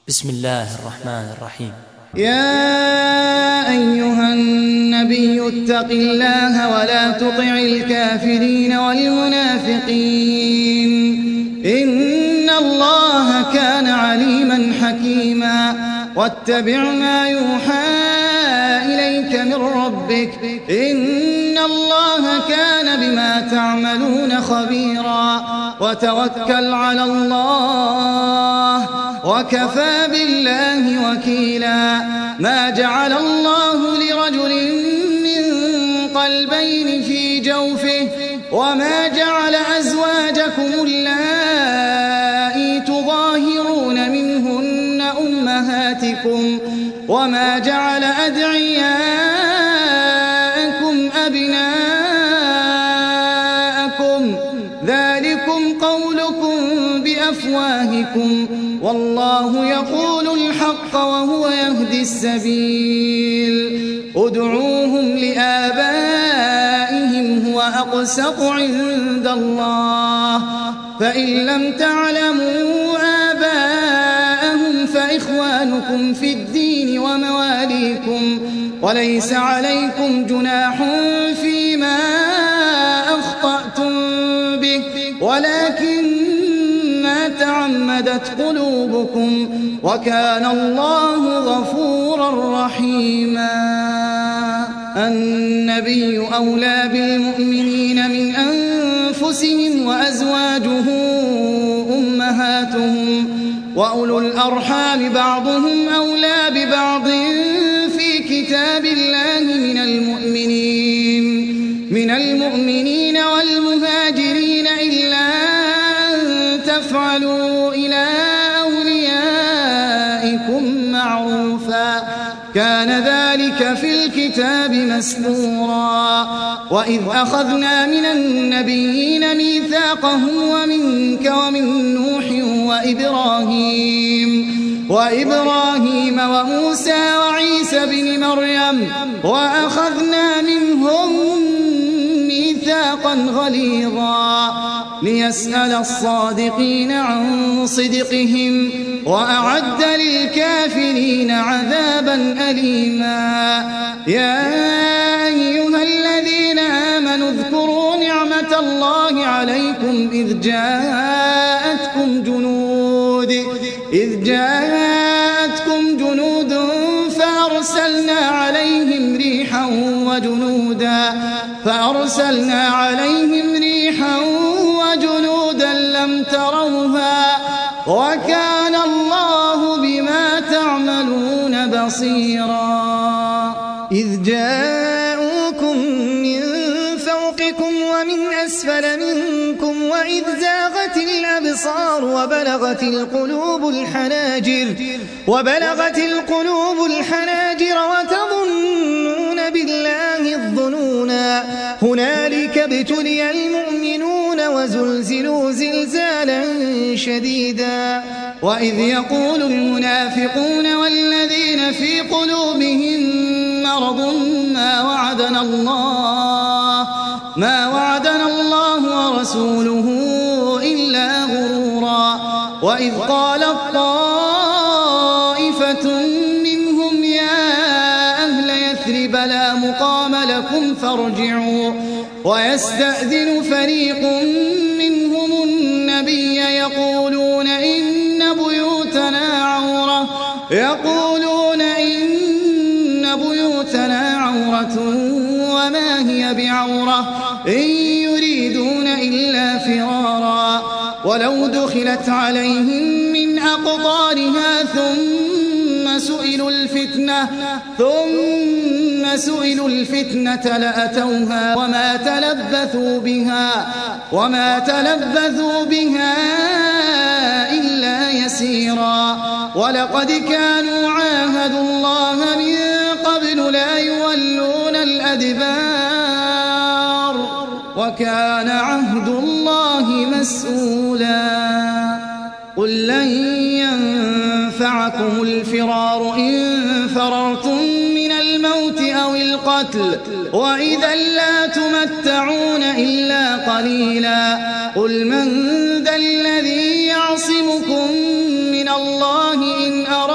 بسم الله الرحمن الرحيم. يا أيها النبي اتق الله ولا تطع الكافرين والمنافقين إن الله كان عليما حكيما واتبع ما يوحى إليك من ربك إن الله كان بما تعملون خبيرا وتوكل على الله وكفى بالله وكيلا. ما جعل الله لرجل من قلبين في جوفه وما جعل أزواجكم اللائي تظاهرون منهن أمهاتكم وما جعل أدعياءكم أبناءكم ذلكم قولكم بأفواهكم والله يقول الحق وهو يهدي السبيل. ادعوهم لآبائهم هو أقسط عند الله فإن لم تعلموا آباءهم فإخوانكم في الدين ومواليكم وليس عليكم جناح فيما أخطأتم به ولكن ما تعمدت قلوبكم وكان الله غفورا رحيما. النبي أولى بالمؤمنين من أنفسهم وأزواجه أمهاتهم وأولو الأرحام بعضهم أولى ببعض في كتاب الله من المؤمنين والمهاجرين إلا تفعلوا إلى أوليائكم معروفا كان ذلك في الكتاب مسطورا. وإذ أخذنا من النبيين ميثاقهم ومنك ومن نوح وإبراهيم وموسى وعيسى بن مريم وأخذنا منهم ميثاقا غليظا ليسأل الصادقين عن صدقهم وأعد للكافرين عذابا أليما. يا أيها الذين آمنوا اذكروا نعمة الله عليكم إذ جاءتكم جنود فأرسلنا عليهم ريحا وجنودا لم تروها وكان الله بما تعملون بصيرا. إذ جاءوكم من فوقكم ومن أسفل منكم وإذ زاغت الأبصار وبلغت القلوب الحناجر وتظنون بالله الظنونا هنالك ابتلي المؤمنون وزلزلوا زلزالا شديدا. وإذ يقول المنافقون والذين في قلوبهم مرض ما وعدنا الله ورسوله إلا غرورا. وإذ قالت طائفة منهم يا أهل يثرب لا مقام لكم فارجعوا ويستأذن فريق منهم النبي يقولون إن بيوتنا عورة وما هي بعورة إن يريدون إلا فرارا ولو دخلت عليهم من أقطارها ثم سئلوا الفتنة لأتوها وما تلبثوا بها إلا يسيرا. ولقد كانوا عاهدوا الله من قبل لا يولون الأدبار وكان عهد الله مسؤولا. قل لن ينفعكم الفرار إن فررتم من الموت أو القتل وإذا لا تمتعون إلا قليلا. قل من ذا الذي يعصمكم من الله إن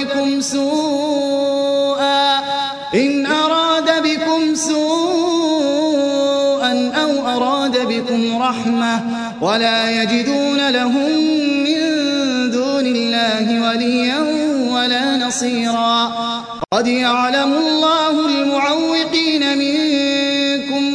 بكم سوءا أو أراد بكم رحمة ولا يجدون لهم من دون الله وليا ولا نصيرا. قد يعلم الله المعوقين منكم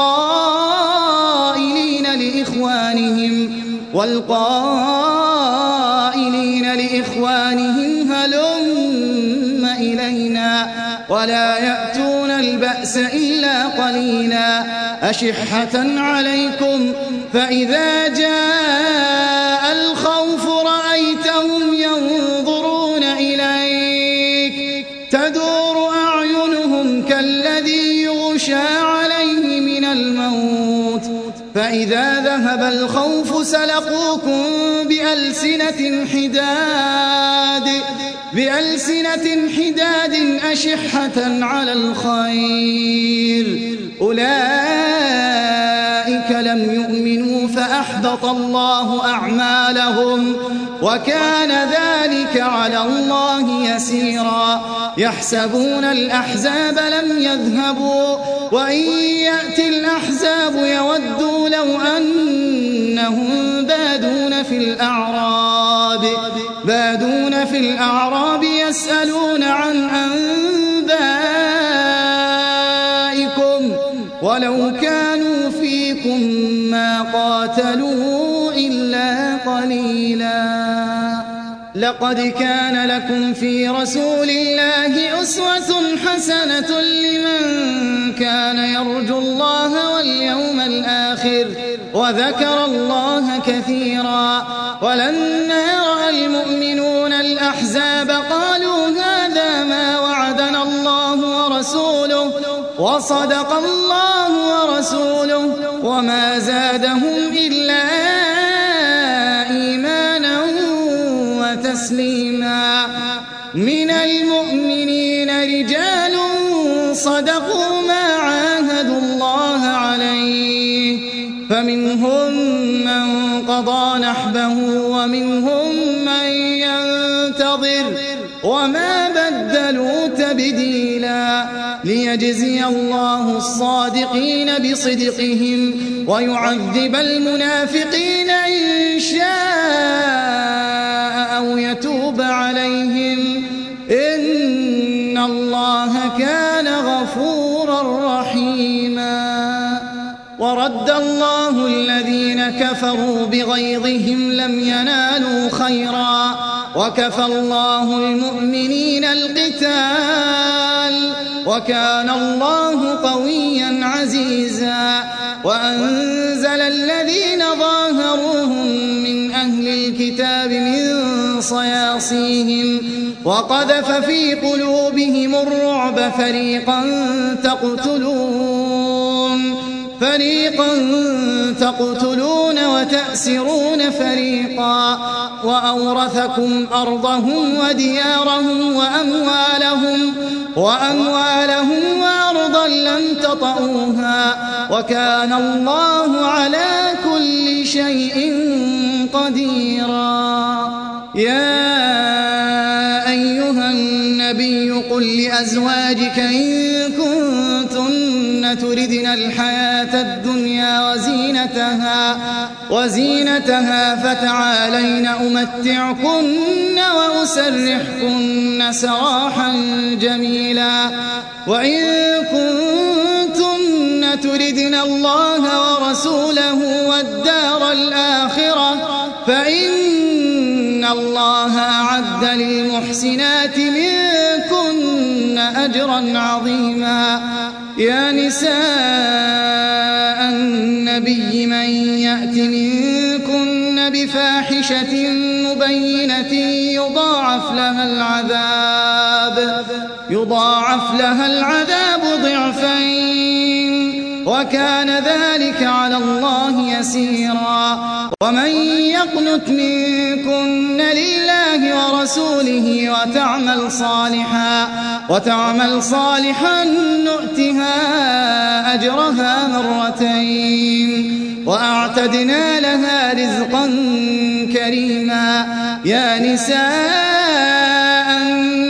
والقائلين لإخوانهم هلم إلينا ولا يأتون البأس إلا قليلا أشحة عليكم فإذا جاء الخوف رأيتهم ينظرون إليك تدور أعينهم كالذي يغشى عليه من الموت فإذا ذهب الخوف سلقوكم بألسنة حداد أشحة على الخير أولئك لم يؤمنوا فأحبط الله أعمالهم وكان ذلك على الله يسيرا. يحسبون الأحزاب لم يذهبوا وإن يأتي الأحزاب يودوا لو أنهم بادون في الأعراب يسألون عن أنبائكم ولو كانوا فيكم ما قاتلوا إلا قليلا. لقد كان لكم في رسول الله أسوة حسنة لمن كان يرجو الله واليوم الآخر وذكر الله كثيرا. ولما رأى المؤمنون الأحزاب قالوا هذا ما وعدنا الله ورسوله وصدق الله ورسوله وما زادهم إلا إيمانا وتسليما. من المؤمنين رجال صدقوا ما عاهدوا الله عليه فمنهم من قضى نحبه ومنهم من ينتظر وما بدلوا تبديلا ليجزي الله الصادقين بصدقهم ويعذب المنافقين إن شاء أو يتوب عليهم إن الله كان غفورا رحيما. ورد الله الذين كفروا بغيظهم لم ينالوا خيرا وكفى الله المؤمنين القتال وكان الله قويا عزيزا. وأنزل الذين ظاهروهم من أهل الكتاب من صياصيهم وقذف في قلوبهم الرعب فريقا تقتلون وتأسرون فريقا وأورثكم أرضهم وديارهم وأموالهم وأرضا لم تطئوها وكان الله على كل شيء قديرا. يا أيها النبي قل لأزواجك إن كنتن تردن الحياة الدنيا وزينتها فتعالين أمتعكن وأسرحكن سراحا جميلا. وإن كنتن تردن الله ورسوله والدار الآخرة فإن الله أعد للمحسنات منكن أجرا عظيما. يا نساء النبي من يأت منكن بفاحشة مبينة يضاعف لها العذاب ضعفين وكان ذلك على الله يسيرا. ومن يقنت منكن لله ورسوله وتعمل صالحا نؤتها أجرها مرتين وأعتدنا لها رزقا كريما. يا نساء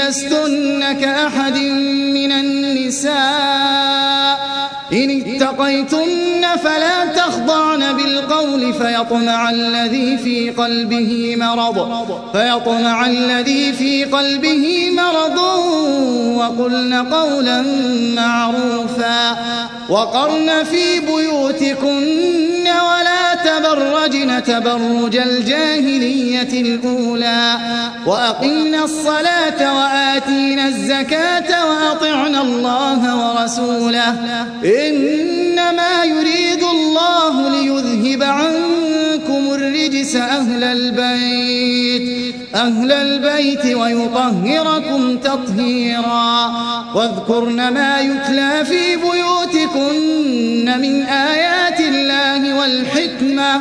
لستن كأحد من النساء إن اتقيتن فلا تخضعن بالقول فيطمع الذي في قلبه مرض وقلن قولا معروفا وقرن في بيوتكن ولا تبرجن تبرج الجاهلية الأولى وأقمنا الصلاة وآتينا الزكاة وأطعنا الله ورسوله إنما يريد الله ليذهب عنكم الرجس أهل البيت ويطهركم تطهيرا واذكرن ما يتلى في بيوتكن من آيات الله والحكمة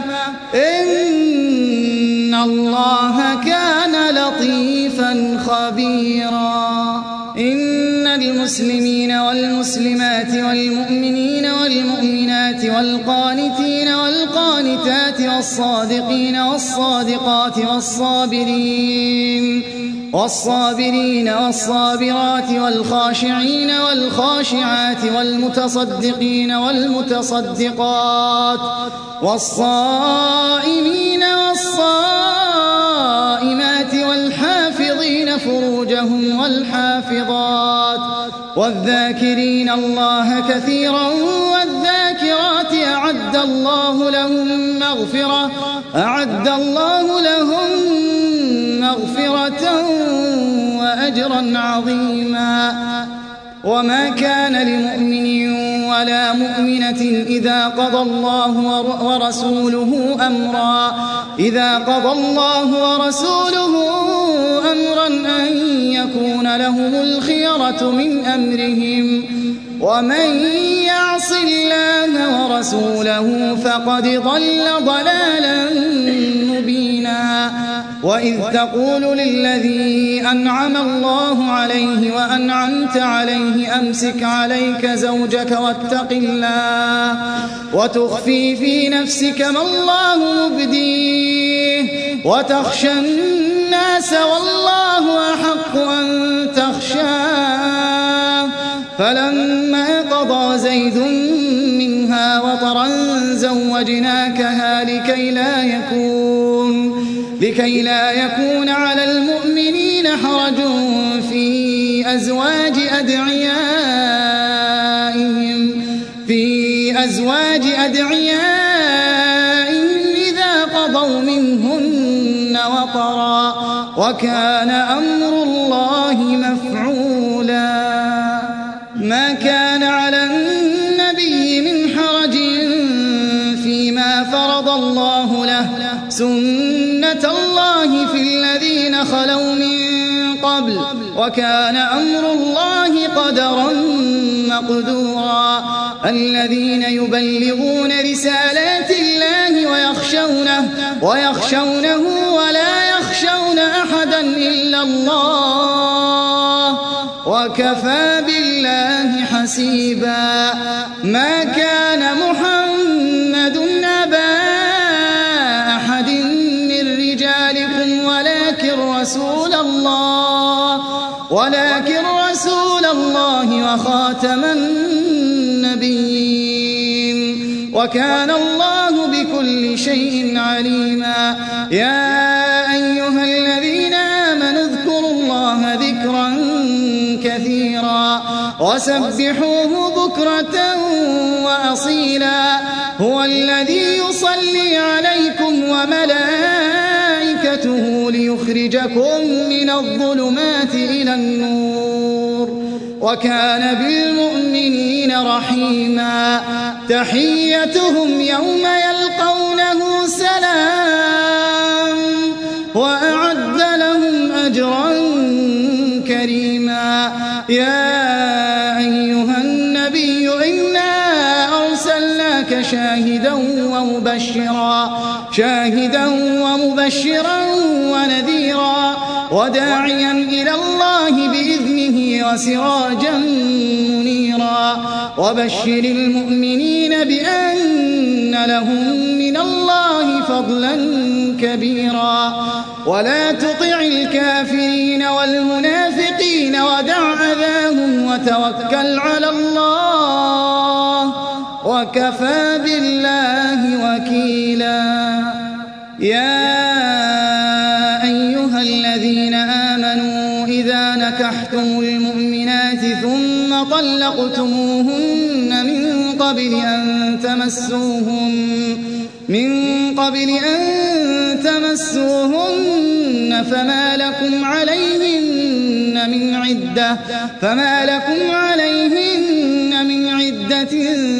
إن الله كان لطيفا خبيرا إن المسلمين والمسلمات والمؤمنين والمؤمنات والقانتين والقانتات والصادقين والصادقات والصابرين والصابرات والخاشعين والخاشعات والمتصدقين والمتصدقات والصائمين والصائمات والحافظين فروجهم والحافظات والذاكرين الله كثيرا والذاكرات أعد الله لهم مغفرة وأجرا عظيما وما كان لمؤمن ولا مؤمنة إذا قضى الله ورسوله أمرا أن يكون لهم الخيرة من أمرهم ومن يعص الله ورسوله فقد ضل ضلالا مبينا وإذ تقول للذي أنعم الله عليه وأنعمت عليه أمسك عليك زوجك واتق الله وتخفي في نفسك ما الله مبديه وتخشى الناس والله أحق أن تخشاه فلما قضى زيد منها وطرا زوجناكها لكي لا يكون على المؤمنين حرج في أزواج أدعيائهم إذا قضوا منهن وطرا وكان أمر الله مفعولا ما كان على النبي من حرج فيما فرض الله له سنة الله في الذين خلوا من قبل وكان أمر الله قدرا مقدورا الذين يبلغون رسالات الله ويخشونه ولا يخشون أحدا إلا الله وكفى بالله حسيبا ما كان محمد أبا أحد من رجالكم ولكن رسول الله وخاتم النبيين وكان الله بكل شيء عليما يا أيها الذين آمنوا اذكروا الله ذكرا كثيرا وسبحوه بكرة وأصيلا هو الذي يصلي عليكم وملائكته ليخرجكم من الظلمات إلى النور وكان بالمؤمنين رحيما تحيتهم يوم يلقونه سلام وأعد لهم أجرا كريما يا أيها النبي إنا أرسلناك شاهدا ومبشرا ونذيرا وداعيا إلى الله بإذنه وسراجا منيرا وبشر المؤمنين بأن لهم من الله فضلا كبيرا ولا تطع الكافرين والمنافقين ودع أذاهم وتوكل على الله وكفى بالله وكيلا. يا أيها الذين آمنوا إذا نكحتم المؤمنات ثم طلقتموهن من قبل أن تمسوهن فما لكم عليهن من عدة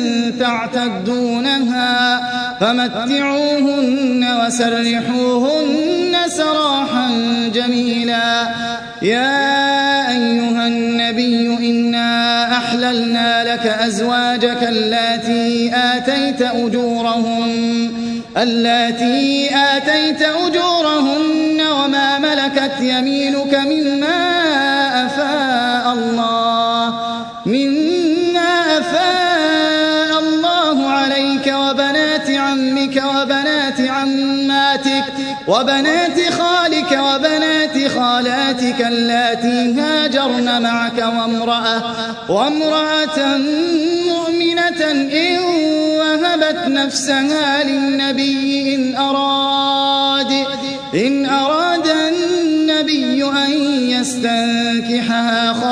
تعتدونها فمتعوهن وسرحوهن سراحا جميلا. يا أيها النبي إنا أحللنا لك أزواجك اللاتي آتيت أجورهن وما ملكت يمينك مما أفاء الله عليك وبنات عمك وبنات عماتك وبنات خالك وبنات خالاتك اللاتي هاجرن معك وامرأة مؤمنة إن وهبت نفسها للنبي إن أراد النبي أن يستنكحها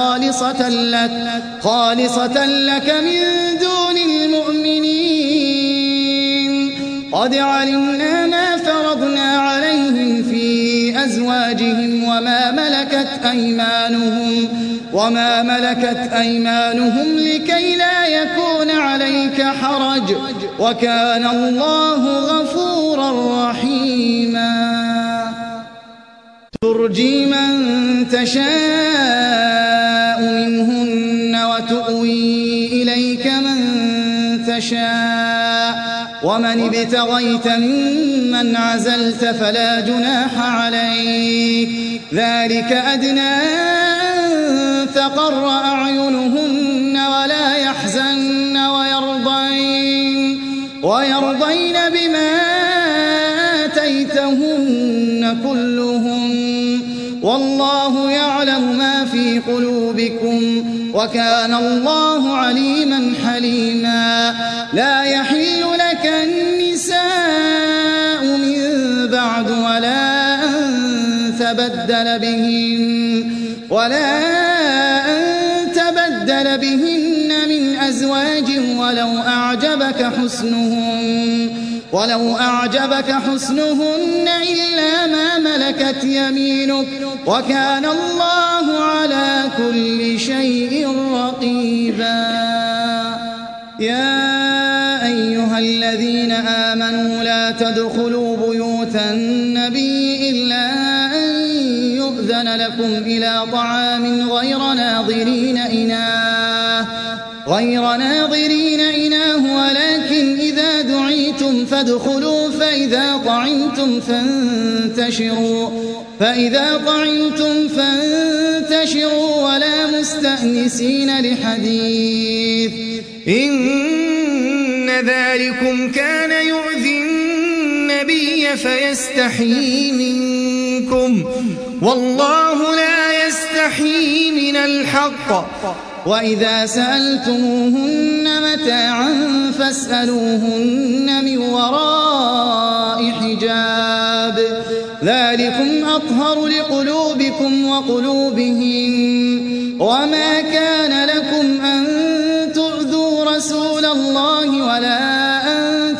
خالصة لك من دون المؤمنين. قد علمنا ما فرضنا عليهم في أزواجهم وما ملكت أيمانهم لكي لا يكون عليك حرج وكان الله غفورا رحيما. ترجي من تشاء منهن وتؤوي إليك من تشاء ومن ابتغيت ممن عزلت فلا جناح عليك. ذلك أدنى أن تقر أعينهن ولا يحزن ويرضين بما آتيتهن كلهم والله يعلم ما في قلوبكم وكان الله عليما حليما. لا يحل لك النساء من بعد ولا أن تبدل بهن من أزواج ولو أعجبك حسنهن إلا ما ملكت يمينك وكان الله على كل شيء رقيبا. يا أيها الذين آمنوا لا تدخلوا بيوت النبي إلا أن يؤذن لكم إلى طعام غير ناظرين إناه ولكن إذا دعيتم فادخلوا فإذا طعمتم فانتشروا ولا مستأنسين لحديث إن ذلكم كان يؤذي النبي فيستحيي منكم والله لا يستحيي من الحق. وإذا سألتموهن متاعا فاسألوهن من وراء حجاب ذلكم أطهر لقلوبكم وقلوبهم. وما كان لكم أن تؤذوا رسول الله ولا أن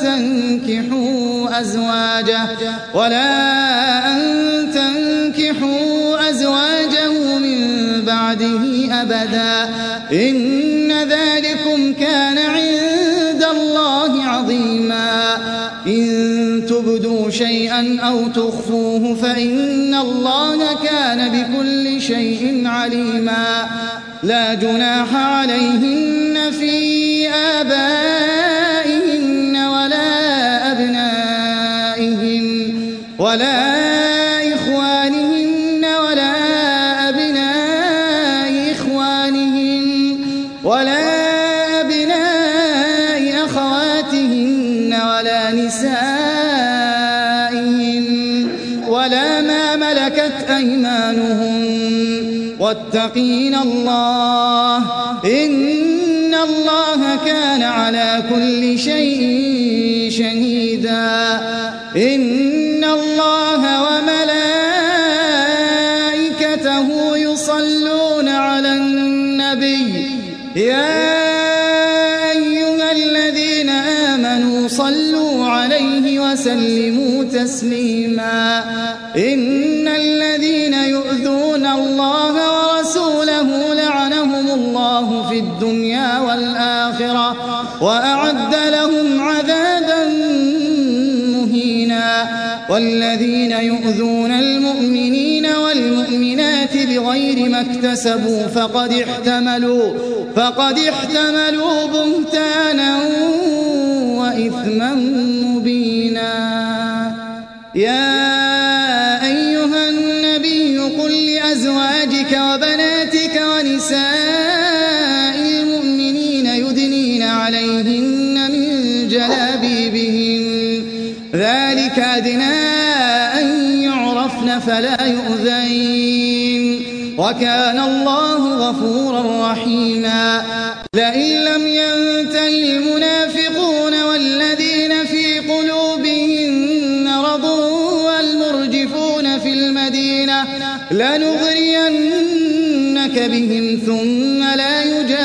تنكحوا أزواجه من بعده أبدا إن ذلكم كان عند الله عظيما. إن تبدوا شيئا أو تخفوه فإن الله كان بكل شيء عليما. لا جناح عليهن في آبائهن ولا أبنائهن ولا إخوانهن ولا أبناء إخوانهن ولا أبناء أخواتهن ولا نسائهن ولا ما ملكت أيمانهن واتقين الله إن الله كان على كل شيء شهيدا إن الله وملائكته يصلون على النبي يا أيها الذين آمنوا صلوا عليه وسلموا تسليما إن الذين يؤذون الله ورسوله لعنهم الله في الدنيا والآخرة وأعد لهم عذابا مهينا والذين يؤذون المؤمنين والمؤمنات بغير ما اكتسبوا فقد احتملوا بهتانا وإثما مبينا يا أيها النبي قل لأزواجك وبناتك ونساء المؤمنين يدنين عليهن من جلابيبهن ذلك أدنى أن يعرفن فلا يؤذين وكان الله غفورا رحيما لئن لم ينتهي المنافقون والذين في قلوبهم مرض والمرجفون في المدينة لنغرينك بهم ثم لا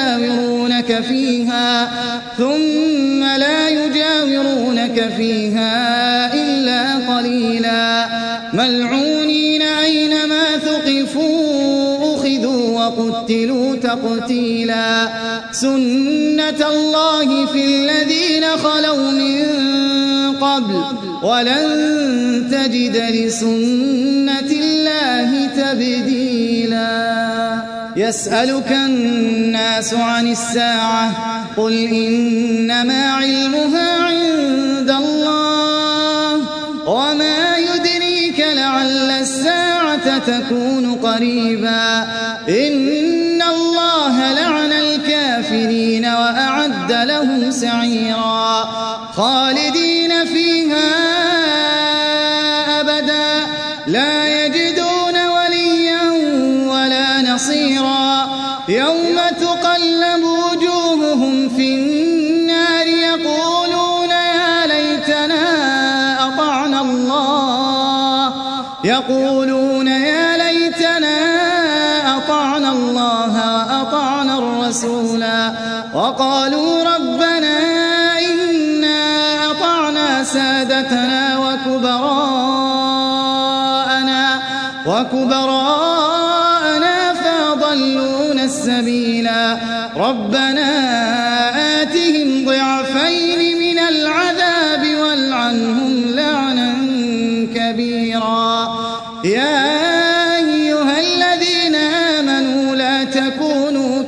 يجاورونك فيها إلا قليلا ملعونين أينما ثقفوا أخذوا وقتلوا تقتيلا سنة الله في الذين خلوا من قبل ولن تجد لسنة الله تبديلا يسألك الناس عن الساعة قل إنما علمها عند الله وما يدريك لعل الساعة تكون قريبا إن الله لعن الكافرين وأعد لهم سعيرا خالدين فيها أبدا لا يجدون وليا ولا نصيرا يوم تقلب وجوههم في النار يقولون يا ليتنا أطعنا الله وأطعنا الرسولا وقالوا ربنا إنا أطعنا سادتنا وكبراءنا فأضلونا السبيلا ربنا آتهم ضعفين من العذاب والعنهم لعنا كبيرا يا أيها الذين آمنوا لا تكونوا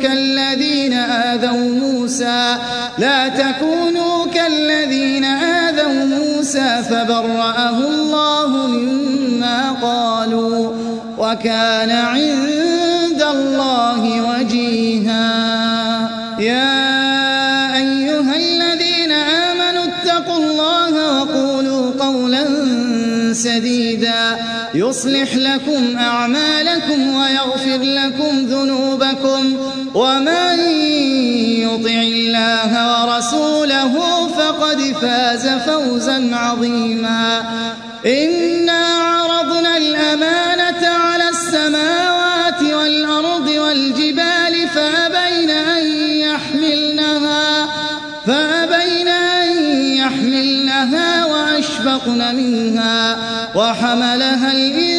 كالذين آذوا موسى فبرأه الله مما قالوا وكان عند الله وجيها يا أيها الذين آمنوا اتقوا الله وقولوا قولا سديدا يصلح لكم أعمالكم ويغفر لكم ذنوبكم ومن يطع الله ورسوله فقد فاز فوزا عظيما إنا عرضنا الأمانة على السماوات والأرض والجبال فأبين أن يحملنها وأشفقن منها وحملها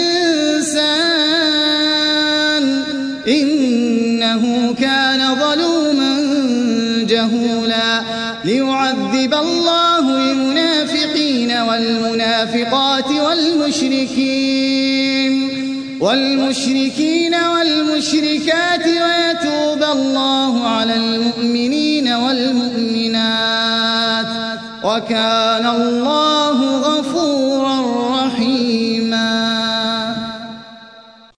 الإنسان إنه كان ظلوما جهولا ليعذب الله المنافقين والمنافقات والمشركين والمشركات ويتوب الله على المؤمنين والمؤمنات وكان الله